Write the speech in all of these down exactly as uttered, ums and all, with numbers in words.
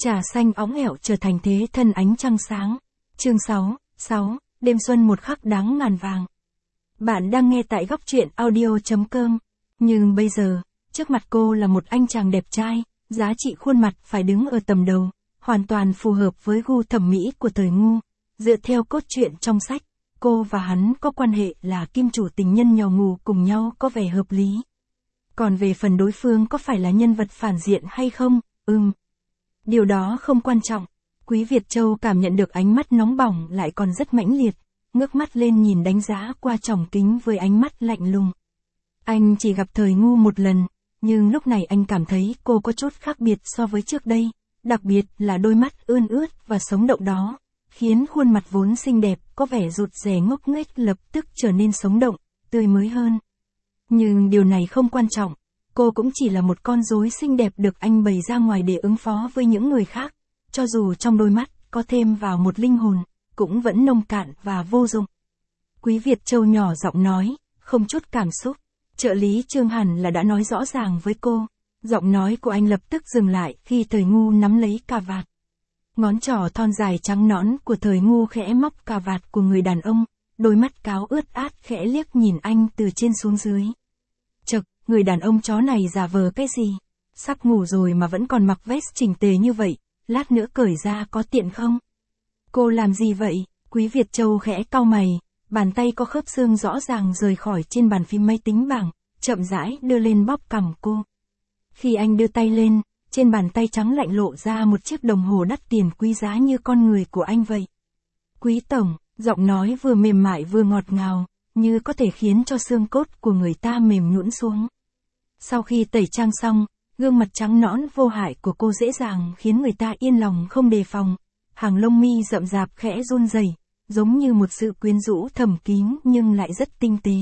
Trà xanh óng ẻo trở thành thế thân ánh trăng sáng. Chương sáu, sáu, đêm xuân một khắc đáng ngàn vàng. Bạn đang nghe tại góc truyện audio chấm com. Nhưng bây giờ, trước mặt cô là một anh chàng đẹp trai, giá trị khuôn mặt phải đứng ở tầm đầu, hoàn toàn phù hợp với gu thẩm mỹ của thời ngu. Dựa theo cốt truyện trong sách, cô và hắn có quan hệ là kim chủ tình nhân nhỏ ngủ cùng nhau có vẻ hợp lý. Còn về phần đối phương có phải là nhân vật phản diện hay không, ừm. Điều đó không quan trọng. Quý Việt Châu cảm nhận được ánh mắt nóng bỏng lại còn rất mãnh liệt, ngước mắt lên nhìn đánh giá qua tròng kính với ánh mắt lạnh lùng. Anh chỉ gặp thời ngu một lần, nhưng lúc này anh cảm thấy cô có chút khác biệt so với trước đây, đặc biệt là đôi mắt ươn ướt và sống động đó, khiến khuôn mặt vốn xinh đẹp có vẻ rụt rè ngốc nghếch lập tức trở nên sống động, tươi mới hơn. Nhưng điều này không quan trọng, cô cũng chỉ là một con rối xinh đẹp được anh bày ra ngoài để ứng phó với những người khác, cho dù trong đôi mắt có thêm vào một linh hồn, cũng vẫn nông cạn và vô dụng. Quý Việt Châu nhỏ giọng nói, không chút cảm xúc. Trợ lý Trương hẳn là đã nói rõ ràng với cô. Giọng nói của anh lập tức dừng lại khi thời ngu nắm lấy cà vạt. Ngón trỏ thon dài trắng nõn của thời ngu khẽ móc cà vạt của người đàn ông, đôi mắt cáo ướt át khẽ liếc nhìn anh từ trên xuống dưới. Chậc, người đàn ông chó này giả vờ cái gì? Sắp ngủ rồi mà vẫn còn mặc vest chỉnh tề như vậy, lát nữa cởi ra có tiện không? Cô làm gì vậy? Quý Việt Châu khẽ cau mày, bàn tay có khớp xương rõ ràng rời khỏi trên bàn phím máy tính bảng, chậm rãi đưa lên bóp cằm cô. Khi anh đưa tay lên, trên bàn tay trắng lạnh lộ ra một chiếc đồng hồ đắt tiền quý giá như con người của anh vậy. Quý tổng, giọng nói vừa mềm mại vừa ngọt ngào, như có thể khiến cho xương cốt của người ta mềm nhũn xuống. Sau khi tẩy trang xong, gương mặt trắng nõn vô hại của cô dễ dàng khiến người ta yên lòng không đề phòng. Hàng lông mi rậm rạp khẽ run rẩy, giống như một sự quyến rũ thầm kín nhưng lại rất tinh tế.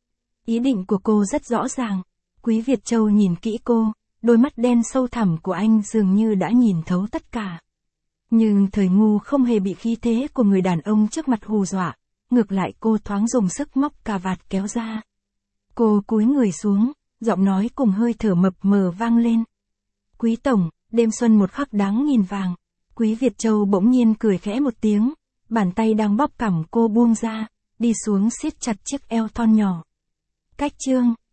Ý định của cô rất rõ ràng. Quý Việt Châu nhìn kỹ cô, đôi mắt đen sâu thẳm của anh dường như đã nhìn thấu tất cả. Nhưng thời ngu không hề bị khí thế của người đàn ông trước mặt hù dọa, ngược lại cô thoáng dùng sức móc cà vạt kéo ra. Cô cúi người xuống, giọng nói cùng hơi thở mập mờ vang lên. Quý tổng, đêm xuân một khắc đáng nghìn vàng. Quý Việt Châu bỗng nhiên cười khẽ một tiếng, bàn tay đang bóp cằm cô buông ra, đi xuống siết chặt chiếc eo thon nhỏ. Cách chương